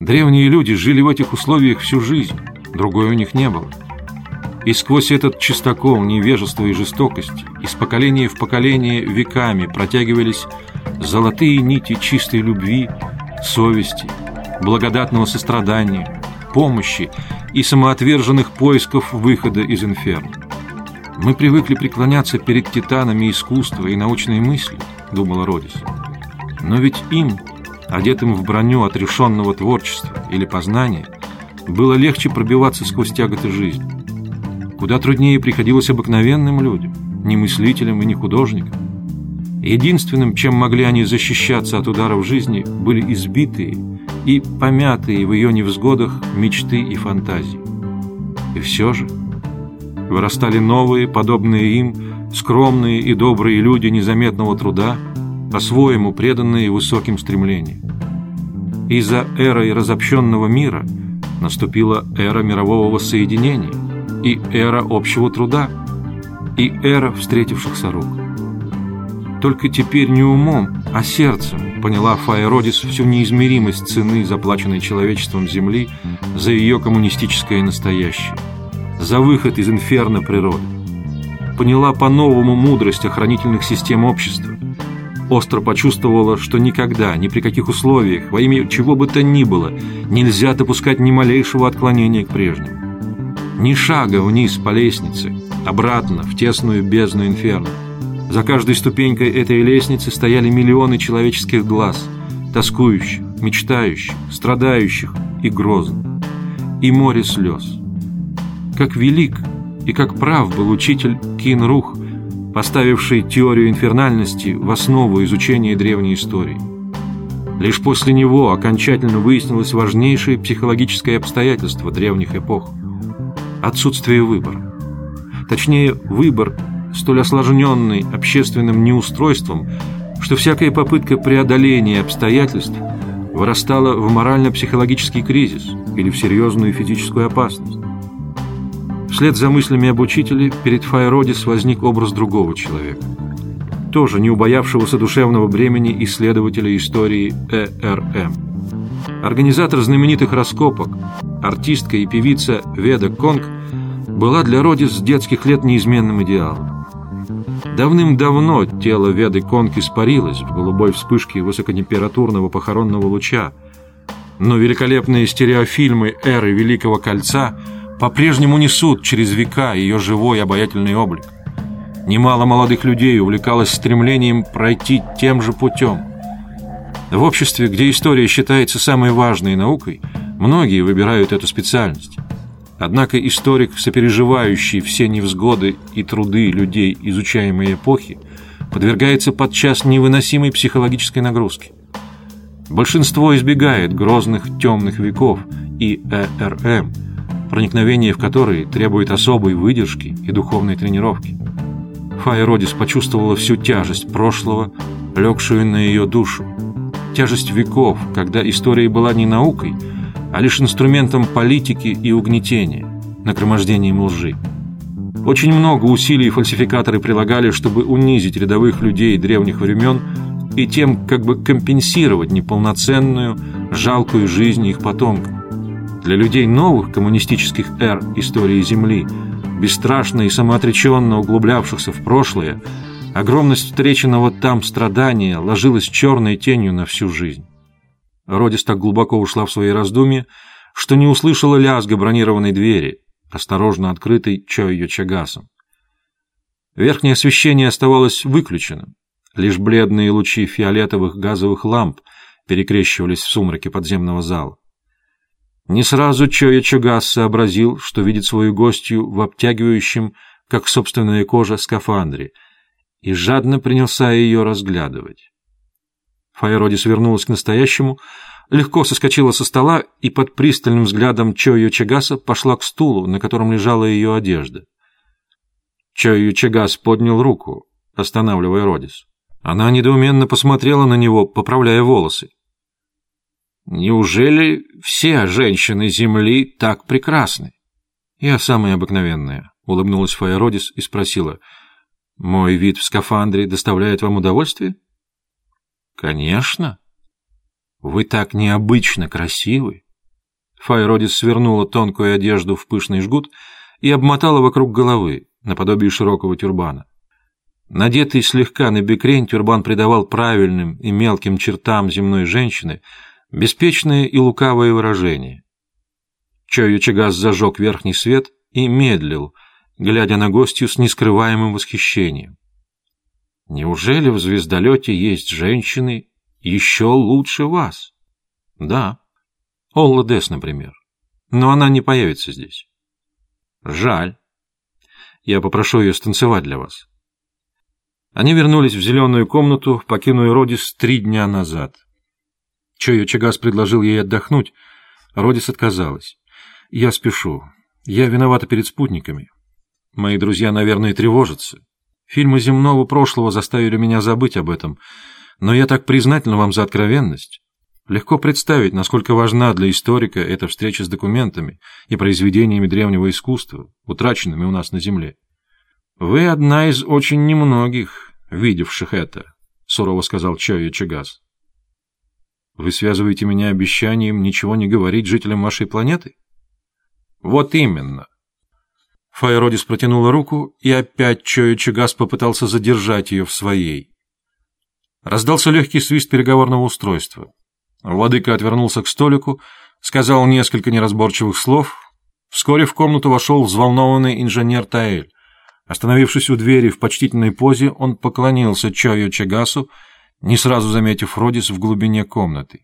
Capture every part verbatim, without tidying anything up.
Древние люди жили в этих условиях всю жизнь, другой у них не было. И сквозь этот чистокол невежества и жестокости из поколения в поколение веками протягивались золотые нити чистой любви, совести, благодатного сострадания, помощи и самоотверженных поисков выхода из инферно. «Мы привыкли преклоняться перед титанами искусства и научной мысли», — думала Родис. «Но ведь им, одетым в броню отрешенного творчества или познания, было легче пробиваться сквозь тяготы жизни. Куда труднее приходилось обыкновенным людям, не мыслителям и не художникам. Единственным, чем могли они защищаться от ударов жизни, были избитые и помятые в ее невзгодах мечты и фантазии. И все же вырастали новые, подобные им, скромные и добрые люди незаметного труда, по-своему преданные высоким стремлениям. И за эрой разобщенного мира наступила эра мирового воссоединения, и эра общего труда, и эра встретившихся рук. Только теперь не умом, а сердцем поняла Фая Родис всю неизмеримость цены, заплаченной человечеством земли за ее коммунистическое настоящее, за выход из инферно природы. Поняла по-новому мудрость охранительных систем общества, остро почувствовала, что никогда, ни при каких условиях, во имя чего бы то ни было, нельзя допускать ни малейшего отклонения к прежнему. Ни шага вниз по лестнице, обратно в тесную бездну инферно. За каждой ступенькой этой лестницы стояли миллионы человеческих глаз, тоскующих, мечтающих, страдающих и грозных, и море слез. Как велик и как прав был учитель Кин Рух, поставивший теорию инфернальности в основу изучения древней истории. Лишь после него окончательно выяснилось важнейшее психологическое обстоятельство древних эпох – отсутствие выбора. Точнее, выбор, столь осложненный общественным неустройством, что всякая попытка преодоления обстоятельств вырастала в морально-психологический кризис или в серьезную физическую опасность. Вслед за мыслями об учителе перед Фая Родис возник образ другого человека, тоже не убоявшегося душевного бремени исследователя истории Э Р М. Организатор знаменитых раскопок, артистка и певица Веда Конг была для Родис с детских лет неизменным идеалом. Давным-давно тело Веды Конг испарилось в голубой вспышке высокотемпературного похоронного луча, но великолепные стереофильмы эры Великого Кольца по-прежнему несут через века ее живой обаятельный облик. Немало молодых людей увлекалось стремлением пройти тем же путем. В обществе, где история считается самой важной наукой, многие выбирают эту специальность. Однако историк, сопереживающий все невзгоды и труды людей изучаемой эпохи, подвергается подчас невыносимой психологической нагрузке. Большинство избегает грозных темных веков и Э Р М, проникновение в которые требует особой выдержки и духовной тренировки. Фая Родис почувствовала всю тяжесть прошлого, легшую на ее душу. Тяжесть веков, когда история была не наукой, а лишь инструментом политики и угнетения, нагромождением лжи. Очень много усилий фальсификаторы прилагали, чтобы унизить рядовых людей древних времен и тем как бы компенсировать неполноценную, жалкую жизнь их потомков. Для людей новых коммунистических эр истории Земли, бесстрашно и самоотреченно углублявшихся в прошлое, огромность встреченного там страдания ложилась черной тенью на всю жизнь. Родис так глубоко ушла в свои раздумья, что не услышала лязга бронированной двери, осторожно открытой Чойо Чагасом. Верхнее освещение оставалось выключенным, лишь бледные лучи фиолетовых газовых ламп перекрещивались в сумраке подземного зала. Не сразу Чойо Чагас сообразил, что видит свою гостью в обтягивающем, как собственная кожа, скафандре, и жадно принялся ее разглядывать. Фая Родис вернулась к настоящему, легко соскочила со стола и под пристальным взглядом Чойо Чагаса пошла к стулу, на котором лежала ее одежда. Чойо Чагас поднял руку, останавливая Родис. Она недоуменно посмотрела на него, поправляя волосы. «Неужели все женщины Земли так прекрасны?» «Я самая обыкновенная», — улыбнулась Фая Родис и спросила. «Мой вид в скафандре доставляет вам удовольствие?» «Конечно. Вы так необычно красивы Фая Родис свернула тонкую одежду в пышный жгут и обмотала вокруг головы, наподобие широкого тюрбана. Надетый слегка набекрень, тюрбан придавал правильным и мелким чертам земной женщины беспечное и лукавое выражение. Чойо Чагас зажег верхний свет и медлил, глядя на гостью с нескрываемым восхищением. «Неужели в звездолете есть женщины еще лучше вас?» «Да. Олла Дес, например. Но она не появится здесь». «Жаль. Я попрошу ее станцевать для вас». Они вернулись в зеленую комнату, покинули Родис три дня назад. Чойо Чагас предложил ей отдохнуть, а Родис отказалась. «Я спешу. Я виновата перед спутниками. Мои друзья, наверное, тревожатся. Фильмы земного прошлого заставили меня забыть об этом, но я так признательна вам за откровенность. Легко представить, насколько важна для историка эта встреча с документами и произведениями древнего искусства, утраченными у нас на Земле. Вы одна из очень немногих, видевших это», — сурово сказал Чойо Чагас. «Вы связываете меня обещанием ничего не говорить жителям вашей планеты?» «Вот именно». Фая Родис протянула руку, и опять Чойо Чагас попытался задержать ее в своей. Раздался легкий свист переговорного устройства. Владыка отвернулся к столику, сказал несколько неразборчивых слов. Вскоре в комнату вошел взволнованный инженер Таэль. Остановившись у двери в почтительной позе, он поклонился Чойо Чагасу, не сразу заметив Родис в глубине комнаты.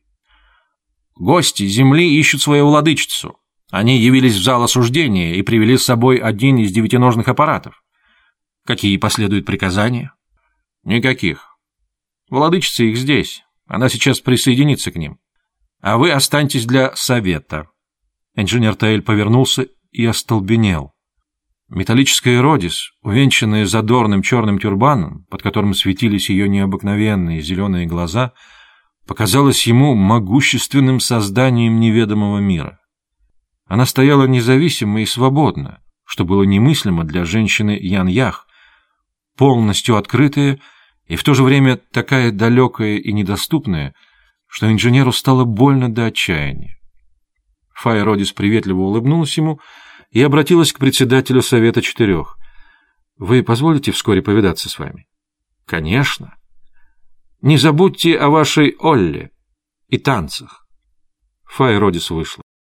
«Гости Земли ищут свою владычицу. Они явились в зал осуждения и привели с собой один из девятиножных аппаратов. Какие последуют приказания?» «Никаких. Владычица их здесь. Она сейчас присоединится к ним. А вы останьтесь для совета». Инженер Таэль повернулся и остолбенел. Металлическая Родис, увенчанная задорным черным тюрбаном, под которым светились ее необыкновенные зеленые глаза, показалась ему могущественным созданием неведомого мира. Она стояла независимо и свободно, что было немыслимо для женщины Ян-Ях, полностью открытая и в то же время такая далекая и недоступная, что инженеру стало больно до отчаяния. Фая Родис приветливо улыбнулась ему и обратилась к председателю Совета Четырех. «Вы позволите вскоре повидаться с вами?» «Конечно. Не забудьте о вашей Олле и танцах». Фая Родис вышла.